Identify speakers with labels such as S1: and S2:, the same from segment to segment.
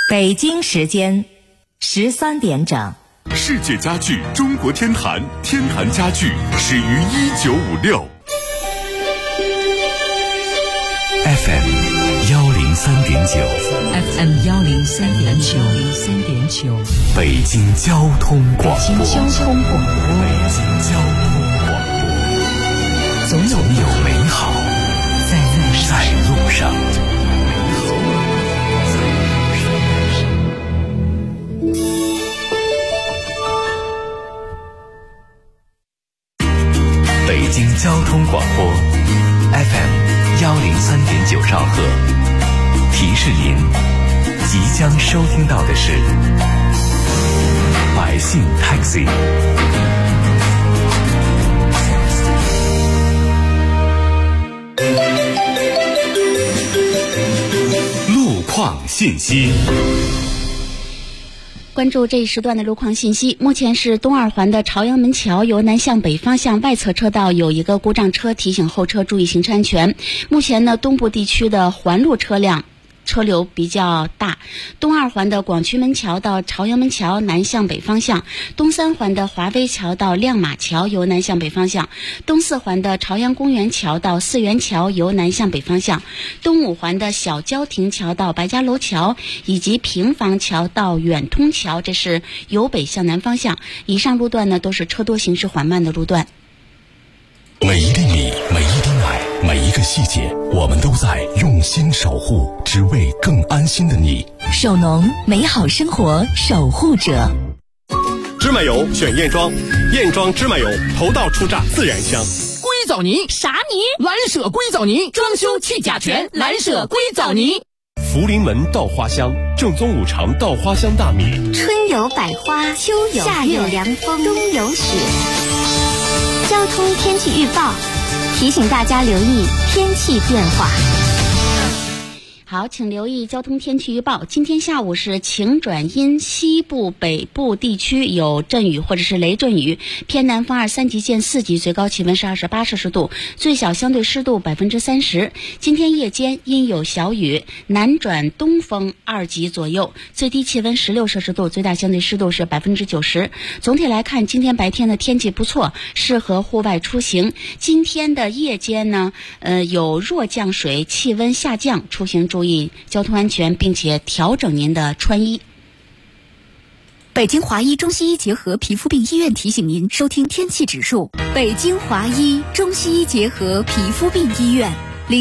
S1: 北京时间13点整。
S2: 世界家具中国天坛，天坛家具始于1956。FM 103.9，FM
S1: 103.9，
S2: 北京交通广播，
S1: 北京交通广播，
S2: 总有美好在路上。北京交通广播 FM 103.9兆赫，提示您即将收听到的是百姓 Taxi。 路况信息。
S3: 关注这一时段的路况信息。目前是东二环的朝阳门桥由南向北方向外侧车道有一个故障车，提醒后车注意行车安全。目前呢，东部地区的环路车流比较大。东二环的广渠门桥到朝阳门桥南向北方向，东三环的华威桥到亮马桥由南向北方向，东四环的朝阳公园桥到四元桥由南向北方向，东五环的小郊亭桥到白家楼桥以及平房桥到远通桥，这是由北向南方向。以上路段呢都是车多行驶缓慢的路段。
S2: 每一粒米，每一滴奶，每一个细节，我们都在用心守护，只为更安心的你。
S1: 首农，美好生活守护者。
S4: 芝麻油选燕庄，燕庄芝麻油头道初榨自然香。
S5: 硅藻泥
S3: 啥泥？
S5: 蓝舍硅藻泥，装修去甲醛，蓝舍硅藻泥。
S4: 福临门稻花香，正宗五常稻花香大米。
S6: 春有百花，秋有夏有凉风，冬有雪。交通天气预报提醒大家留意天气变化。
S3: 好，请留意交通天气预报。今天下午是晴转阴，西部、北部地区有阵雨或者是雷阵雨，偏南风2、3级见4级，最高气温是28摄氏度，最小相对湿度30%。今天夜间阴有小雨，南转东风2级左右，最低气温16摄氏度，最大相对湿度是90%。总体来看，今天白天的天气不错，适合户外出行。今天的夜间呢，有弱降水，气温下降，出行注意交通安全，并且调整您的穿衣。
S7: 北京华医中西医结合皮肤病医院提醒您收听天气指数。北京华医中西医结合皮肤病医院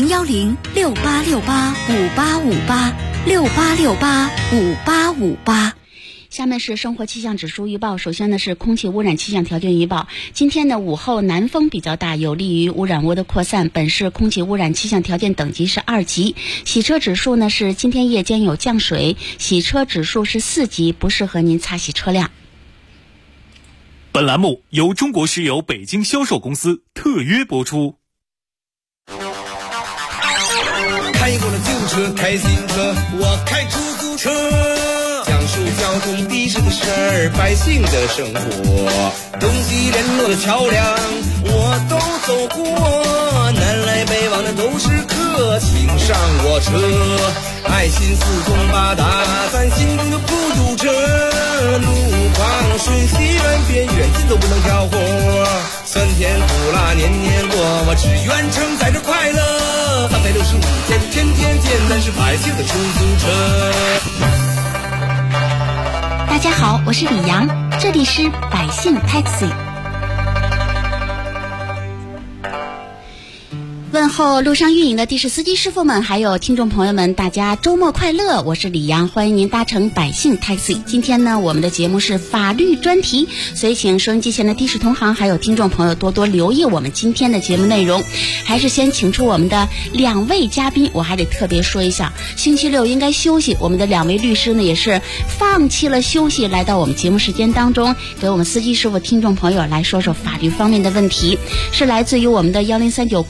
S7: ，01068685858，68685858。
S3: 下面是生活气象指数预报。首先呢是空气污染气象条件预报。今天的午后南风比较大，有利于污染物的扩散，本市空气污染气象条件等级是2级。洗车指数呢是今天夜间有降水，洗车指数是4级，不适合您擦洗车辆。
S8: 本栏目由中国石油北京销售公司特约播出。
S9: 开过了旧车，开新车，我开出租车，讲述交通的士的事儿，百姓的生活，东西联络的桥梁我都走过，南来北往的都是客，请上我车，爱心四通八达，咱心中的孤独者，路况瞬息万变，远近都不能挑活，酸甜苦辣年年过，我只愿承载着快乐，365天天天见，咱是百姓的出租车。
S3: 大家好，我是李阳，这里是百姓 Taxi。问候路上运营的的士司机师傅们，还有听众朋友们，大家周末快乐！我是李阳，欢迎您搭乘百姓 Taxi。今天呢，我们的节目是法律专题，所以请收音机前的的士同行还有听众朋友多多留意我们今天的节目内容。还是先请出我们的2位嘉宾，我还得特别说一下，星期六应该休息，我们的2位律师呢也是放弃了休息，来到我们节目时间当中，给我们司机师傅、听众朋友来说说法律方面的问题，是来自于我们的1039公益律师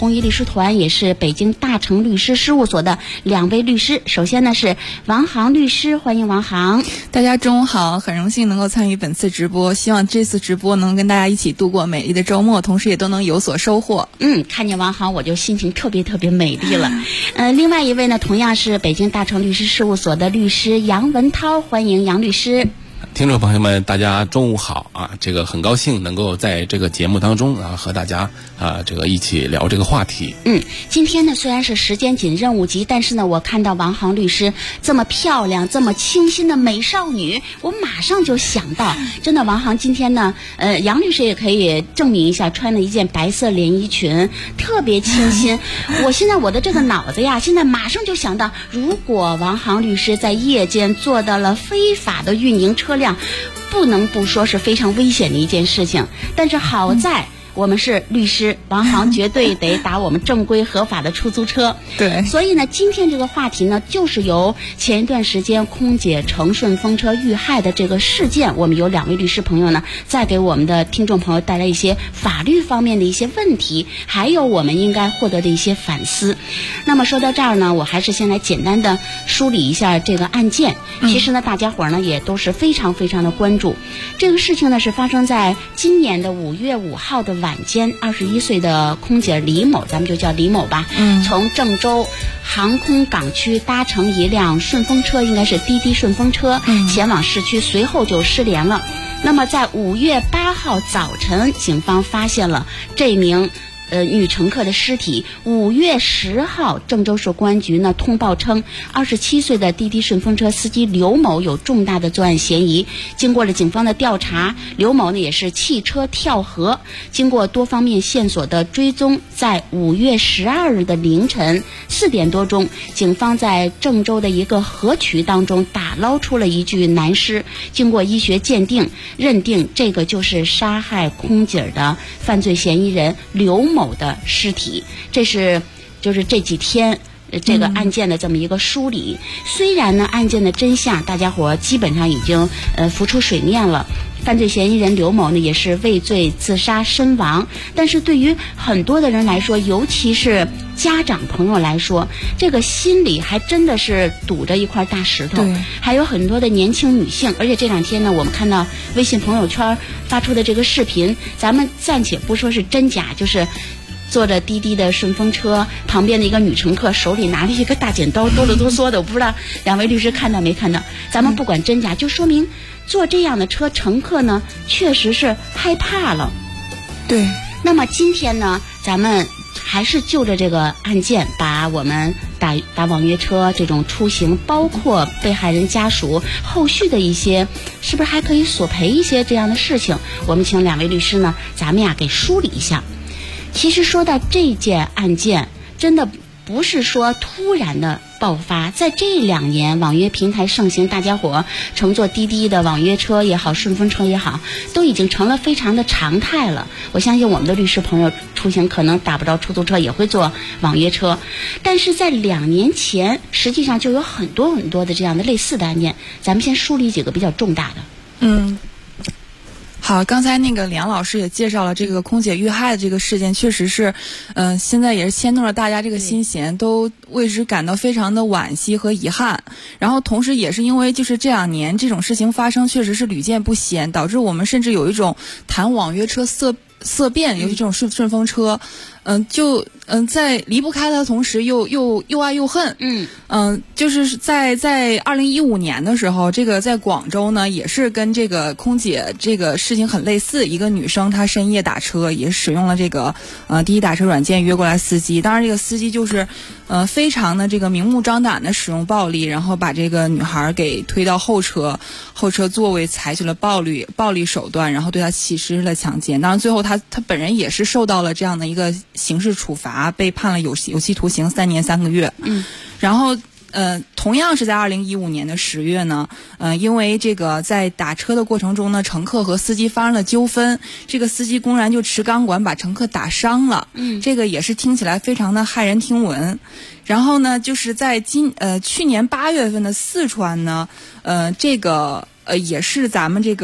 S3: 团，也是北京大成律师事务所的2位律师。首先呢是王航律师，欢迎王航。
S10: 大家中午好，很荣幸能够参与本次直播，希望这次直播能跟大家一起度过美丽的周末，同时也都能有所收获。
S3: 看见王航我就心情特别美丽了。另外一位呢，同样是北京大成律师事务所的律师杨文涛，欢迎杨律师。
S11: 听众朋友们，大家中午好啊！这个很高兴能够在这个节目当中啊，和大家这个一起聊这个话题。
S3: 今天呢虽然是时间紧、任务急，但是呢，我看到王航律师这么漂亮、这么清新的美少女，我马上就想到，真的，王航今天呢，杨律师也可以证明一下，穿了一件白色连衣裙，特别清新。我的这个脑子呀，现在马上就想到，如果王航律师在夜间做到了非法的运营车辆，不能不说是非常危险的一件事情。但是好在我们是律师，王航绝对得打我们正规合法的出租车。
S10: 对，
S3: 所以呢，今天这个话题呢，就是由前一段时间空姐乘顺风车遇害的这个事件，我们有2位律师朋友呢，再给我们的听众朋友带来一些法律方面的一些问题，还有我们应该获得的一些反思。那么说到这儿呢，我还是先来简单的梳理一下这个案件。其实呢，大家伙呢也都是非常的关注。这个事情呢是发生在今年的5月5号的晚间，21岁的空姐李某，咱们就叫李某吧，从郑州航空港区搭乘一辆顺风车，应该是滴滴顺风车，前往市区，随后就失联了。那么在5月8号早晨，警方发现了这名女乘客的尸体。5月10号，郑州市公安局呢通报称，27岁的滴滴顺风车司机刘某有重大的作案嫌疑。经过了警方的调查，刘某呢也是汽车跳河。经过多方面线索的追踪，在5月12日的凌晨4点多钟，警方在郑州的一个河渠当中打捞出了一具男尸。经过医学鉴定，认定这个就是杀害空姐的犯罪嫌疑人刘某的尸体。就是这几天这个案件的这么一个梳理。虽然呢案件的真相大家伙基本上已经浮出水面了，犯罪嫌疑人刘某呢也是畏罪自杀身亡，但是对于很多的人来说，尤其是家长朋友来说，这个心里还真的是堵着一块大石头。还有很多的年轻女性，而且这2天呢，我们看到微信朋友圈发出的这个视频，咱们暂且不说是真假，就是坐着滴滴的顺风车，旁边的一个女乘客手里拿着一个大剪刀，哆啰哆嗦的。我不知道2位律师看到没看到？咱们不管真假，就说明坐这样的车，乘客呢确实是害怕了。
S10: 对。
S3: 那么今天呢，咱们还是就着这个案件，把我们打网约车这种出行，包括被害人家属后续的一些，是不是还可以索赔一些这样的事情，我们请2位律师呢，咱们给梳理一下。其实说到这件案件，真的不是说突然的爆发，在这2年网约平台盛行，大家伙乘坐滴滴的网约车也好，顺风车也好，都已经成了非常的常态了。我相信我们的律师朋友出行可能打不着出租车，也会坐网约车，但是在2年前实际上就有很多的这样的类似的案件。咱们先梳理几个比较重大的。
S10: 好，刚才那个梁老师也介绍了这个空姐遇害的这个事件，确实是，现在也是牵动了大家这个心弦，都为之感到非常的惋惜和遗憾。然后同时也是因为就是这2年这种事情发生，确实是屡见不鲜，导致我们甚至有一种谈网约车色变，尤其这种顺风车，在离不开的同时又爱又恨。就是在2015年的时候，这个在广州呢也是跟这个空姐这个事情很类似，一个女生她深夜打车，也使用了这个滴滴打车软件约过来司机，当然这个司机就是非常的这个明目张胆的使用暴力，然后把这个女孩给推到后车座位，采取了暴力手段，然后对她实施了强奸。当然最后她本人也是受到了这样的一个刑事处罚，被判了有期徒刑3年3个月。然后同样是在2015年的10月呢，因为这个在打车的过程中呢，乘客和司机发生了纠纷，这个司机公然就持钢管把乘客打伤了。这个也是听起来非常的骇人听闻。然后呢，就是在去年8月份的四川呢，这个也是咱们这个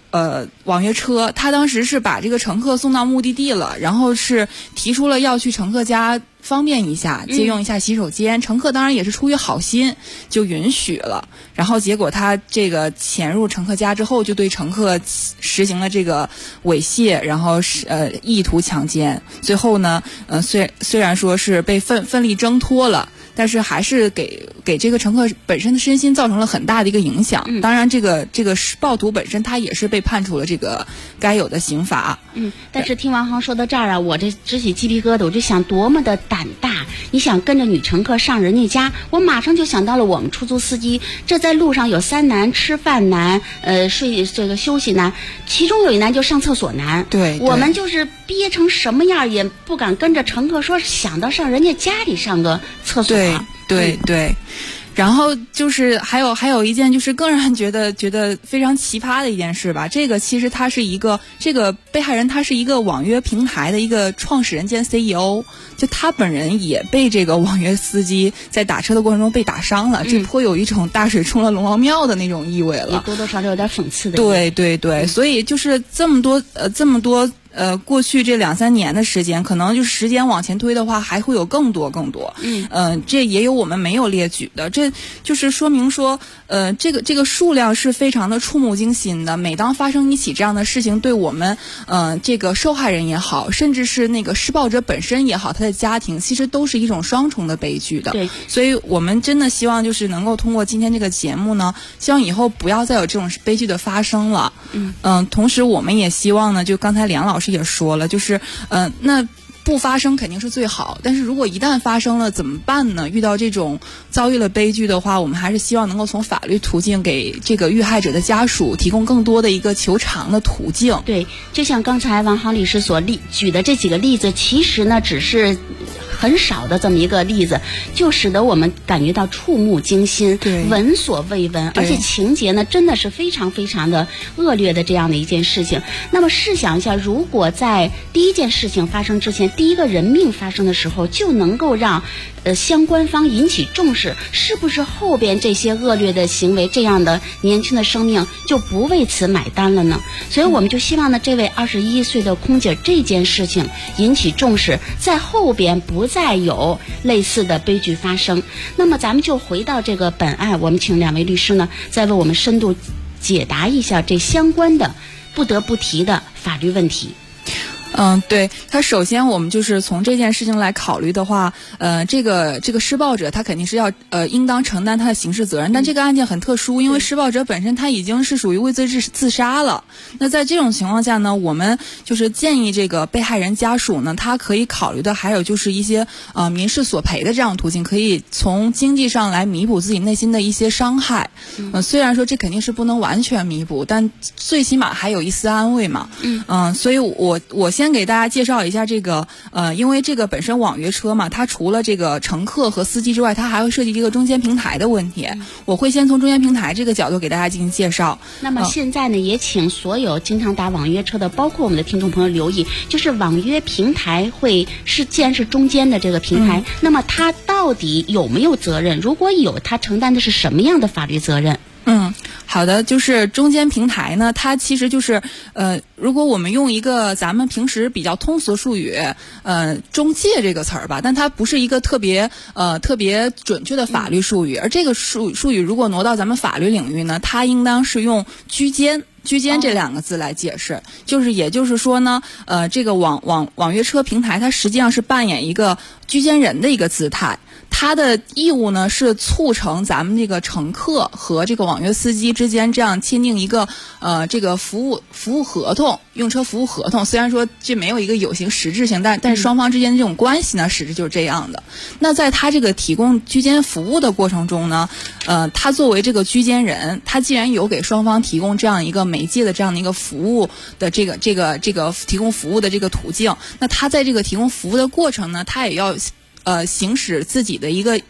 S10: 网约车，他当时是把这个乘客送到目的地了，然后是提出了要去乘客家方便一下，借用一下洗手间。乘客当然也是出于好心就允许了，然后结果他这个潜入乘客家之后，就对乘客实行了这个猥亵，然后意图强奸。最后呢，虽然说是被奋力挣脱了，但是还是给这个乘客本身的身心造成了很大的一个影响。当然这个暴徒本身他也是被判处了这个该有的刑罚。
S3: 但是听王航说到这儿啊，我这直起鸡皮疙瘩，我就想多么的胆大！你想跟着女乘客上人家家，我马上就想到了我们出租司机，这在路上有3难：吃饭难，休息难，其中有一难就上厕所难。
S10: 对，
S3: 我们就是憋成什么样也不敢跟着乘客说想到上人家家里上个厕所。
S10: 对。然后就是还有一件就是更让人觉得非常奇葩的一件事吧。这个其实他是这个被害人，他是一个网约平台的一个创始人兼 CEO， 就他本人也被这个网约司机在打车的过程中被打伤了，这颇有一种大水冲了龙王庙的那种意味了，
S3: 也多多少少有点讽刺的。
S10: 对，所以就是这么多过去这2-3年的时间，可能就是时间往前推的话，还会有更多。这也有我们没有列举的，这就是说明说，这个数量是非常的触目惊心的。每当发生一起这样的事情，对我们，这个受害人也好，甚至是那个施暴者本身也好，他的家庭其实都是一种双重的悲剧的。
S3: 对，
S10: 所以我们真的希望就是能够通过今天这个节目呢，希望以后不要再有这种悲剧的发生了。同时我们也希望呢，就刚才梁老师也说了，就是那不发生肯定是最好，但是如果一旦发生了怎么办呢？遇到这种遭遇了悲剧的话，我们还是希望能够从法律途径给这个遇害者的家属提供更多的一个求偿的途径。
S3: 对，就像刚才王航律师所举的这几个例子，其实呢只是很少的这么一个例子，就使得我们感觉到触目惊心，闻所未闻，而且情节呢真的是非常非常的恶劣的这样的一件事情。那么试想一下，如果在第一件事情发生之前，第一个人命发生的时候就能够让相关方引起重视，是不是后边这些恶劣的行为，这样的年轻的生命就不为此买单了呢？所以我们就希望呢，这位21岁的空姐这件事情引起重视，在后边不再有类似的悲剧发生。那么咱们就回到这个本案，我们请2位律师呢再为我们深度解答一下这相关的不得不提的法律问题。
S10: 对，他首先我们就是从这件事情来考虑的话，这个施暴者他肯定是要应当承担他的刑事责任，但这个案件很特殊，因为施暴者本身他已经是属于畏罪自杀了。那在这种情况下呢，我们就是建议这个被害人家属呢，他可以考虑的还有就是一些民事索赔的这样途径，可以从经济上来弥补自己内心的一些伤害。虽然说这肯定是不能完全弥补，但最起码还有一丝安慰嘛。所以我先给大家介绍一下这个因为这个本身网约车嘛，它除了这个乘客和司机之外，它还会涉及一个中间平台的问题。我会先从中间平台这个角度给大家进行介绍。
S3: 那么现在呢，也请所有经常打网约车的，包括我们的听众朋友留意，就是网约平台既然是中间的这个平台，那么它到底有没有责任？如果有，它承担的是什么样的法律责任？
S10: 好的，就是中间平台呢，它其实就是如果我们用一个咱们平时比较通俗的术语，中介这个词儿吧，但它不是一个特别准确的法律术语，而这个术语如果挪到咱们法律领域呢，它应当是用居间这2个字来解释，也就是说呢，这个网约车平台它实际上是扮演一个居间人的一个姿态。他的义务呢是促成咱们这个乘客和这个网约司机之间这样签订一个这个服务合同，用车服务合同。虽然说这没有一个有形实质性，但是双方之间的这种关系呢，实质就是这样的。那在他这个提供居间服务的过程中呢，他作为这个居间人，他既然有给双方提供这样一个媒介的这样的一个服务的这个提供服务的这个途径，那他在这个提供服务的过程呢，他也要行使自己的一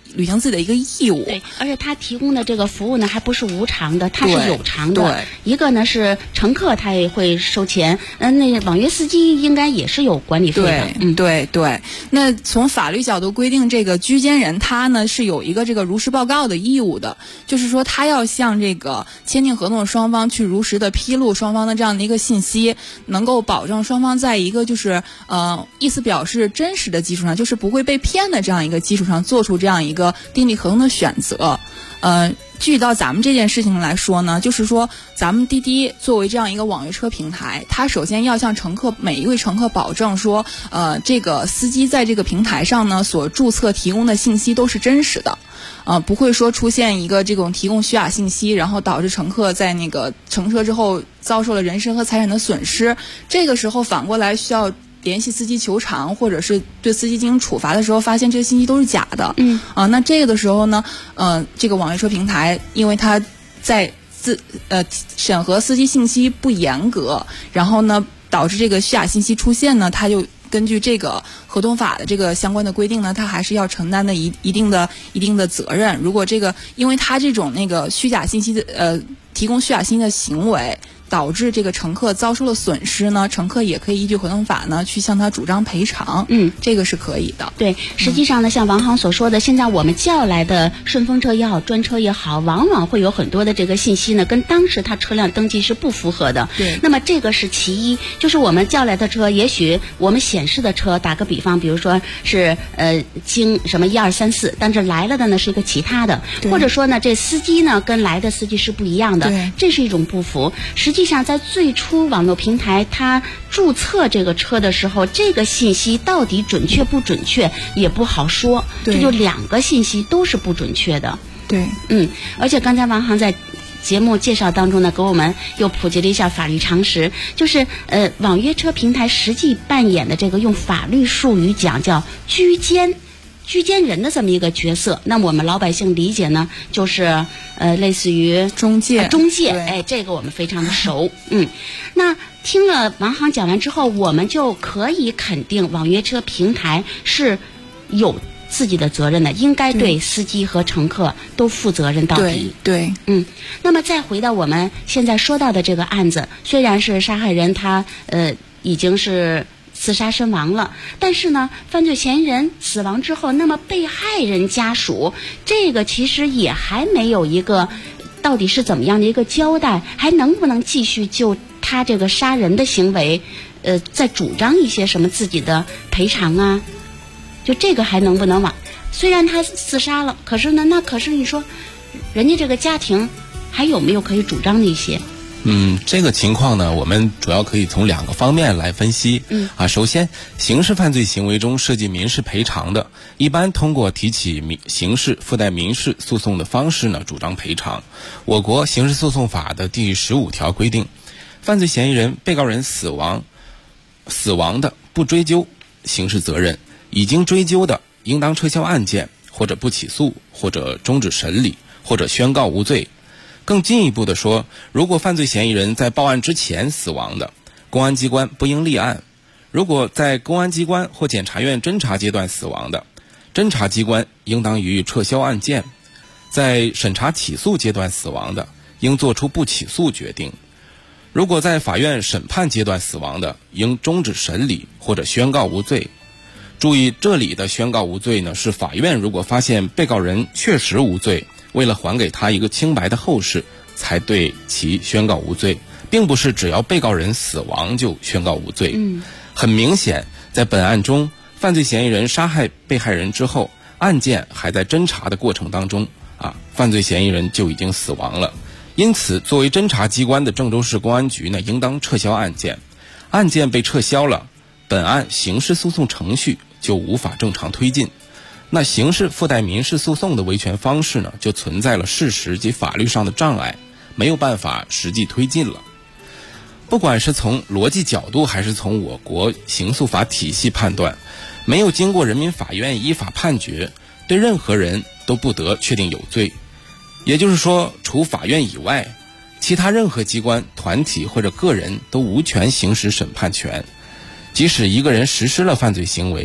S10: 履行自己的一个义务。
S3: 对，而且他提供的这个服务呢，还不是无偿的，它是有偿的。
S10: 对，
S3: 一个呢是乘客他也会收钱，那网约司机应该也是有管理费的。
S10: 对。那从法律角度规定，这个居间人他呢是有一个这个如实报告的义务的，就是说他要向这个签订合同的双方去如实的披露双方的这样的一个信息，能够保证双方在一个就是意思表示真实的基础上，就是不会被骗的这样一个基础上做出这样一个订立合同的选择。具体到咱们这件事情来说呢，就是说咱们滴滴作为这样一个网约车平台，它首先要向每一位乘客保证说，这个司机在这个平台上呢所注册提供的信息都是真实的，不会说出现一个这种提供虚假信息，然后导致乘客在那个乘车之后遭受了人身和财产的损失。这个时候反过来需要联系司机求偿，或者是对司机进行处罚的时候，发现这个信息都是假的。那这个的时候呢，这个网约车平台因为它在审核司机信息不严格，然后呢导致这个虚假信息出现呢，它就根据这个合同法的这个相关的规定呢，它还是要承担的一定的责任。如果这个因为它这种那个虚假信息的提供虚假信息的行为，导致这个乘客遭受了损失呢，乘客也可以依据合同法呢去向他主张赔偿。这个是可以的。
S3: 对，实际上呢，像王航所说的，现在我们叫来的顺风车也好，专车也好，往往会有很多的这个信息呢，跟当时他车辆登记是不符合的。
S10: 对。
S3: 那么这个是其一，就是我们叫来的车，也许我们显示的车，打个比方，比如说是京什么1234，但是来了的呢是一个其他的，或者说呢这司机呢跟来的司机是不一样的，这是一种不符。实际上在最初网络平台它注册这个车的时候，这个信息到底准确不准确也不好说，这就两个信息都是不准确的。
S10: 对，
S3: 而且刚才王航在节目介绍当中呢，给我们又普及了一下法律常识，就是网约车平台实际扮演的这个用法律术语讲叫居间人的这么一个角色。那我们老百姓理解呢，就是类似于
S10: 中介，
S3: 这个我们非常的熟。那听了王航讲完之后，我们就可以肯定网约车平台是有自己的责任的，应该对司机和乘客都负责任到底。
S10: 对，
S3: 那么再回到我们现在说到的这个案子，虽然是杀害人他已经是自杀身亡了，但是呢，犯罪嫌疑人死亡之后，那么被害人家属这个其实也还没有一个到底是怎么样的一个交代，还能不能继续就他这个杀人的行为再主张一些什么自己的赔偿啊？就这个还能不能往？虽然他自杀了，可是呢，可是你说人家这个家庭还有没有可以主张的一些？
S11: 这个情况呢，我们主要可以从两个方面来分析。首先，刑事犯罪行为中涉及民事赔偿的，一般通过提起刑事附带民事诉讼的方式呢，主张赔偿。我国刑事诉讼法的第15条规定，犯罪嫌疑人、被告人死亡的不追究刑事责任，已经追究的，应当撤销案件，或者不起诉，或者终止审理，或者宣告无罪。更进一步的说，如果犯罪嫌疑人在报案之前死亡的，公安机关不应立案；如果在公安机关或检察院侦查阶段死亡的，侦查机关应当予以撤销案件；在审查起诉阶段死亡的，应作出不起诉决定；如果在法院审判阶段死亡的，应终止审理或者宣告无罪。注意，这里的宣告无罪呢，是法院如果发现被告人确实无罪，为了还给他一个清白的后事，才对其宣告无罪，并不是只要被告人死亡就宣告无罪。很明显，在本案中，犯罪嫌疑人杀害被害人之后，案件还在侦查的过程当中，犯罪嫌疑人就已经死亡了。因此，作为侦查机关的郑州市公安局呢，应当撤销案件。案件被撤销了，本案刑事诉讼程序就无法正常推进。那刑事附带民事诉讼的维权方式呢，就存在了事实及法律上的障碍，没有办法实际推进了。不管是从逻辑角度，还是从我国刑诉法体系判断，没有经过人民法院依法判决，对任何人都不得确定有罪。也就是说，除法院以外，其他任何机关、团体或者个人都无权行使审判权。即使一个人实施了犯罪行为，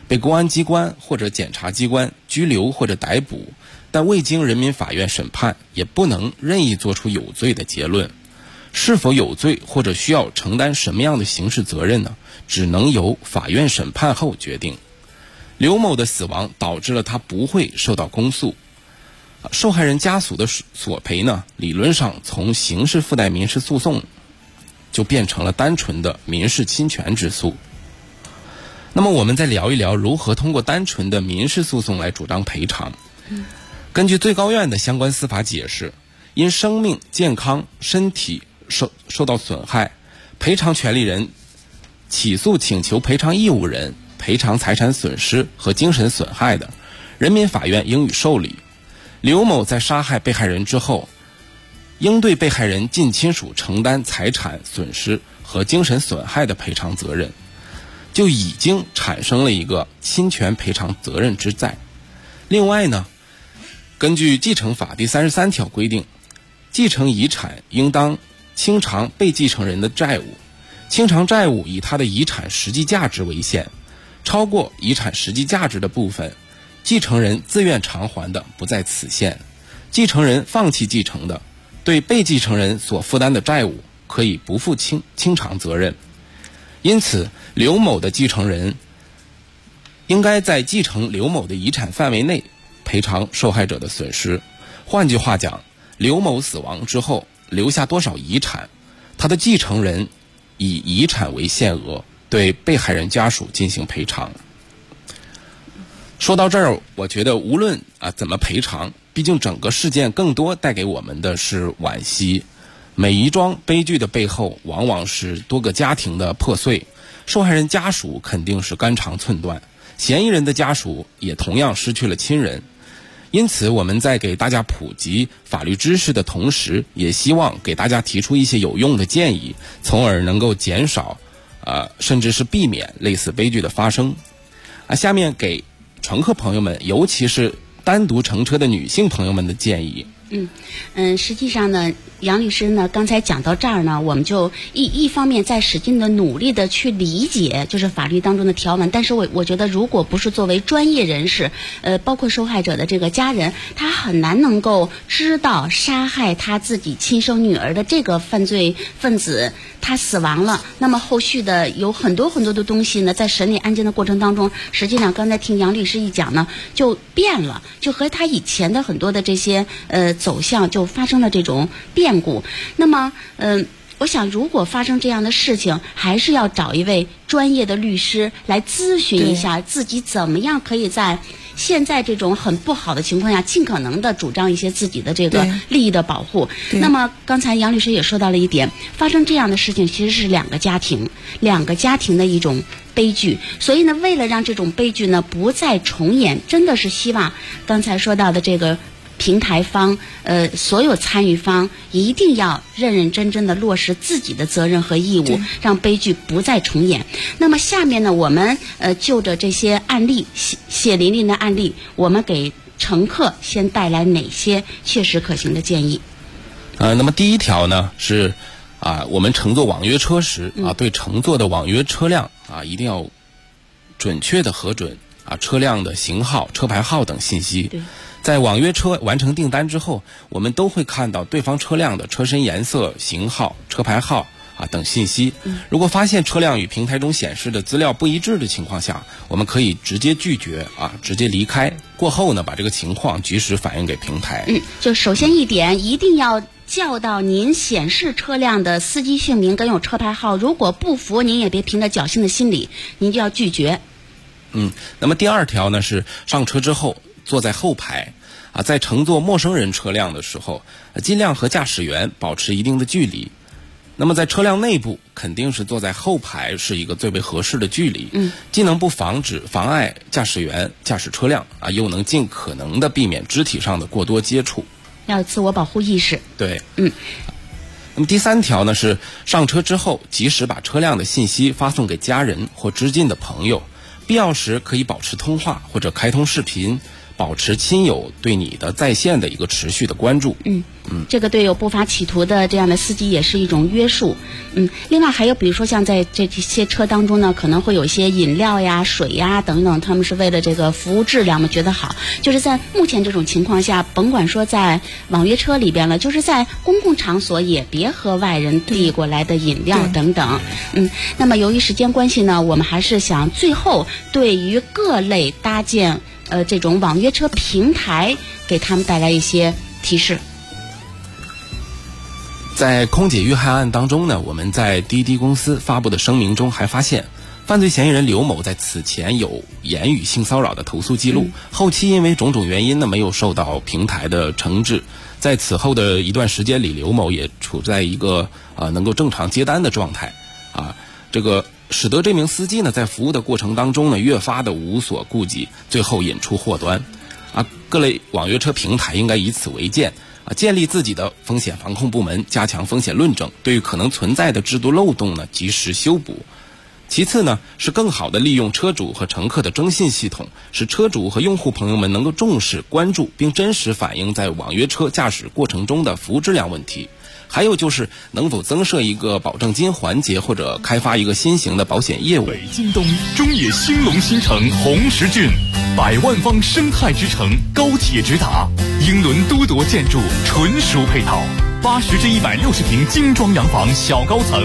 S11: 被公安机关或者检察机关拘留或者逮捕，但未经人民法院审判，也不能任意作出有罪的结论。是否有罪或者需要承担什么样的刑事责任呢？只能由法院审判后决定。刘某的死亡导致了他不会受到公诉，受害人家属的索赔呢，理论上从刑事附带民事诉讼就变成了单纯的民事侵权之诉。那么我们再聊一聊如何通过单纯的民事诉讼来主张赔偿。根据最高院的相关司法解释，因生命、健康、身体受到损害，赔偿权利人起诉请求赔偿义务人赔偿财产损失和精神损害的，人民法院应予受理。刘某在杀害被害人之后，应对被害人近亲属承担财产损失和精神损害的赔偿责任，就已经产生了一个侵权赔偿责任之在。另外呢，根据继承法第33条规定，继承遗产应当清偿被继承人的债务，清偿债务以他的遗产实际价值为限，超过遗产实际价值的部分，继承人自愿偿还的不在此限。继承人放弃继承的，对被继承人所负担的债务可以不负清偿责任。因此，刘某的继承人应该在继承刘某的遗产范围内赔偿受害者的损失。换句话讲，刘某死亡之后留下多少遗产，他的继承人以遗产为限额，对被害人家属进行赔偿。说到这儿，我觉得无论怎么赔偿，毕竟整个事件更多带给我们的是惋惜。每一桩悲剧的背后，往往是多个家庭的破碎，受害人家属肯定是肝肠寸断，嫌疑人的家属也同样失去了亲人。因此，我们在给大家普及法律知识的同时，也希望给大家提出一些有用的建议，从而能够减少甚至是避免类似悲剧的发生。下面给乘客朋友们，尤其是单独乘车的女性朋友们的建议。
S3: 实际上呢，杨律师呢刚才讲到这儿呢，我们就一方面在使劲的努力的去理解就是法律当中的条文，但是我觉得如果不是作为专业人士，包括受害者的这个家人，他很难能够知道杀害他自己亲生女儿的这个犯罪分子他死亡了，那么后续的有很多很多的东西呢，在审理案件的过程当中，实际上刚才听杨律师一讲呢，就变了，就和他以前的很多的这些走向就发生了这种变故。那么我想如果发生这样的事情，还是要找一位专业的律师来咨询一下自己怎么样可以在现在这种很不好的情况下，尽可能的主张一些自己的这个利益的保护。那么刚才杨律师也说到了一点，发生这样的事情其实是两个家庭的一种悲剧，所以呢，为了让这种悲剧呢不再重演，真的是希望刚才说到的这个平台方所有参与方一定要认认真真的落实自己的责任和义务，让悲剧不再重演。那么下面呢，我们就着这些案例血淋淋的案例，我们给乘客先带来哪些切实可行的建议？
S11: 那么第一条呢是我们乘坐网约车时对乘坐的网约车辆一定要准确的核准车辆的型号、车牌号等信息。在网约车完成订单之后，我们都会看到对方车辆的车身颜色、型号、车牌号等信息。如果发现车辆与平台中显示的资料不一致的情况下，我们可以直接拒绝直接离开。过后呢，把这个情况及时反映给平台。
S3: 就首先一点，一定要叫到您显示车辆的司机姓名跟有车牌号，如果不服，您也别凭着侥幸的心理，您就要拒绝。
S11: 那么第二条呢是上车之后坐在后排在乘坐陌生人车辆的时候，尽量和驾驶员保持一定的距离。那么在车辆内部，肯定是坐在后排是一个最为合适的距离，既能不妨碍驾驶员驾驶车辆又能尽可能的避免肢体上的过多接触，
S3: 要有自我保护意识。
S11: 对，那么第三条呢是上车之后及时把车辆的信息发送给家人或知近的朋友，必要时可以保持通话或者开通视频， 保持亲友对你的在线的一个持续的关注。
S3: 这个对有不法企图的这样的司机也是一种约束。另外还有比如说像在这些车当中呢，可能会有一些饮料呀、水呀等等，他们是为了这个服务质量嘛，觉得好。就是在目前这种情况下，甭管说在网约车里边了，就是在公共场所也别喝外人递过来的饮料等等。那么由于时间关系呢，我们还是想最后对于各类搭建这种网约车平台给他们带来一些提示。
S11: 在空姐遇害案当中呢，我们在滴滴公司发布的声明中还发现，犯罪嫌疑人刘某在此前有言语性骚扰的投诉记录，后期因为种种原因呢没有受到平台的惩治。在此后的一段时间里，刘某也处在一个能够正常接单的状态这个使得这名司机呢在服务的过程当中呢越发的无所顾忌，最后引出祸端。各类网约车平台应该以此为鉴建立自己的风险防控部门，加强风险论证，对于可能存在的制度漏洞呢及时修补。其次呢，是更好的利用车主和乘客的征信系统，使车主和用户朋友们能够重视、关注并真实反映在网约车驾驶过程中的服务质量问题。还有就是能否增设一个保证金环节，或者开发一个新型的保险业务。
S8: 北京东中野兴隆新城红石郡，100万方生态之城，高铁直达，英伦都铎建筑纯属配套，80至160平精装洋房小高层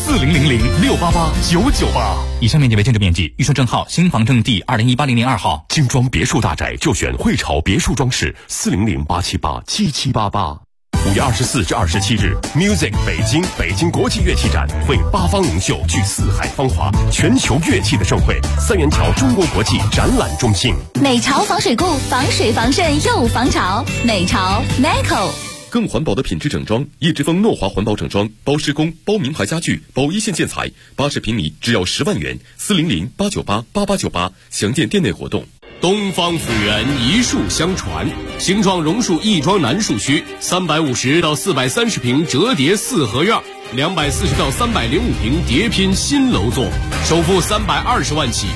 S8: ，4000688998。以上面积为建筑面积，预售证号新房证第20180002号。
S12: 精装别墅大宅就选汇潮别墅装饰，400-878-7788。5月24至27日 ，Music 北京国际乐器展会8方名秀聚四海芳华，全球乐器的盛会，三元桥中国国际展览中心。
S7: 美潮防水固，防水防渗又防潮。美潮 Neco。
S12: 更环保的品质整装，叶之峰诺华环保整装，包施工、包名牌家具、包一线建材，80平米只要10万元，400-898-8898，详见店内活动。
S13: 东方府源一树相传，形状榕树亦庄南树区，350到430平折叠四合院，240到305平叠拼新楼座，首付320万起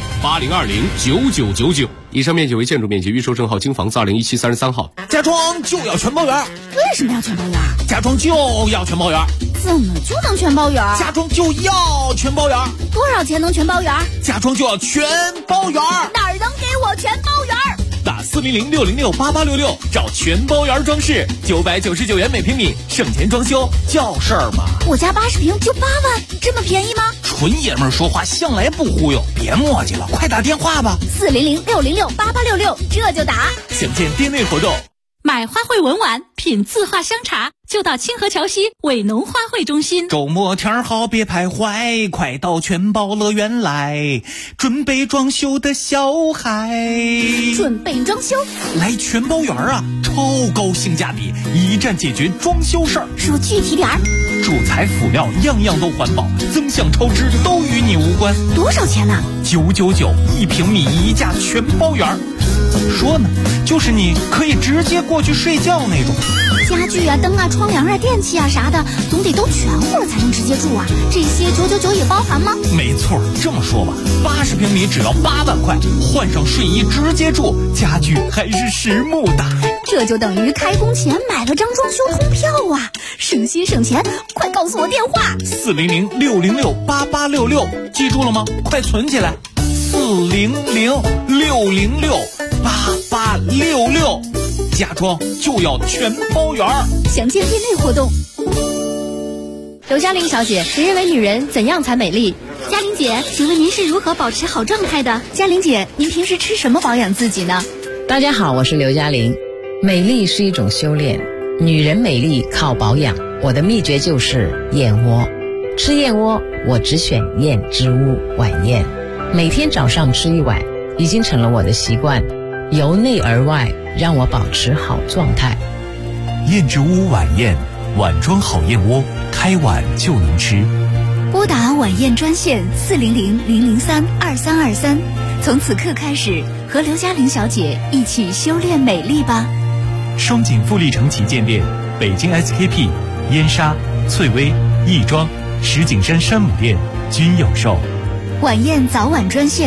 S13: ，80209999。以上面积为建筑面积，预售证号京房子201733号。
S14: 家装就要全包圆。
S7: 为什么要全包圆？
S14: 家装就要全包圆。
S7: 怎么就能全包圆？
S14: 家装就要全包圆。
S7: 多少钱能全包圆？
S14: 家装就要全包圆。
S7: 哪儿能给我全包圆？
S14: 打400-606-8866，找全包圆装饰，999元每平米，省钱装修叫事儿嘛。
S7: 我家80平就8万，这么便宜吗？
S14: 纯爷们儿说话向来不忽悠，别磨叽了，快打电话吧。
S7: 400-606-8866，这就打。
S14: 详见店内活动。
S5: 买花卉文玩，品字画香茶，就到清河桥西伟农花卉中心。
S14: 周末天好别徘徊，快到全包乐园来，准备装修的小孩。
S7: 准备装修？
S14: 来全包园啊，超高性价比，一站解决装修事儿。
S7: 说具体点儿。
S14: 主材辅料样样都环保，增项超支都与你无关。
S7: 多少钱呢
S14: ？999，1平米一价全包圆。怎么说呢？就是你可以直接过去睡觉那种。
S7: 家具啊、灯啊、窗帘啊、电器啊啥的，总得都全乎了才能直接住啊。这些999也包含吗？
S14: 没错，这么说吧，80平米只要8万块，换上睡衣直接住，家具还是实木的。
S7: 这就等于开工前买了张装修通票啊，省心省钱！快告诉我电话
S14: ，400-606-8866，记住了吗？快存起来，400-606-8866，家装就要全包圆。
S7: 详见店内活动。
S15: 刘嘉玲小姐，您认为女人怎样才美丽？
S6: 嘉玲姐，请问您是如何保持好状态的？
S7: 嘉玲姐，您平时吃什么保养自己呢？
S16: 大家好，我是刘嘉玲。美丽是一种修炼，女人美丽靠保养。我的秘诀就是燕窝。吃燕窝，我只选燕之屋晚宴，每天早上吃1碗，已经成了我的习惯，由内而外让我保持好状态。
S17: 燕之屋晚宴，碗装好燕窝，开碗就能吃。
S7: 拨打晚宴专线400-003-2323，从此刻开始和刘嘉玲小姐一起修炼美丽吧。
S17: 双井富力城旗舰店、北京 SKP、燕莎、翠微、亦庄、石景山山姆店均有售。
S7: 晚宴早晚专线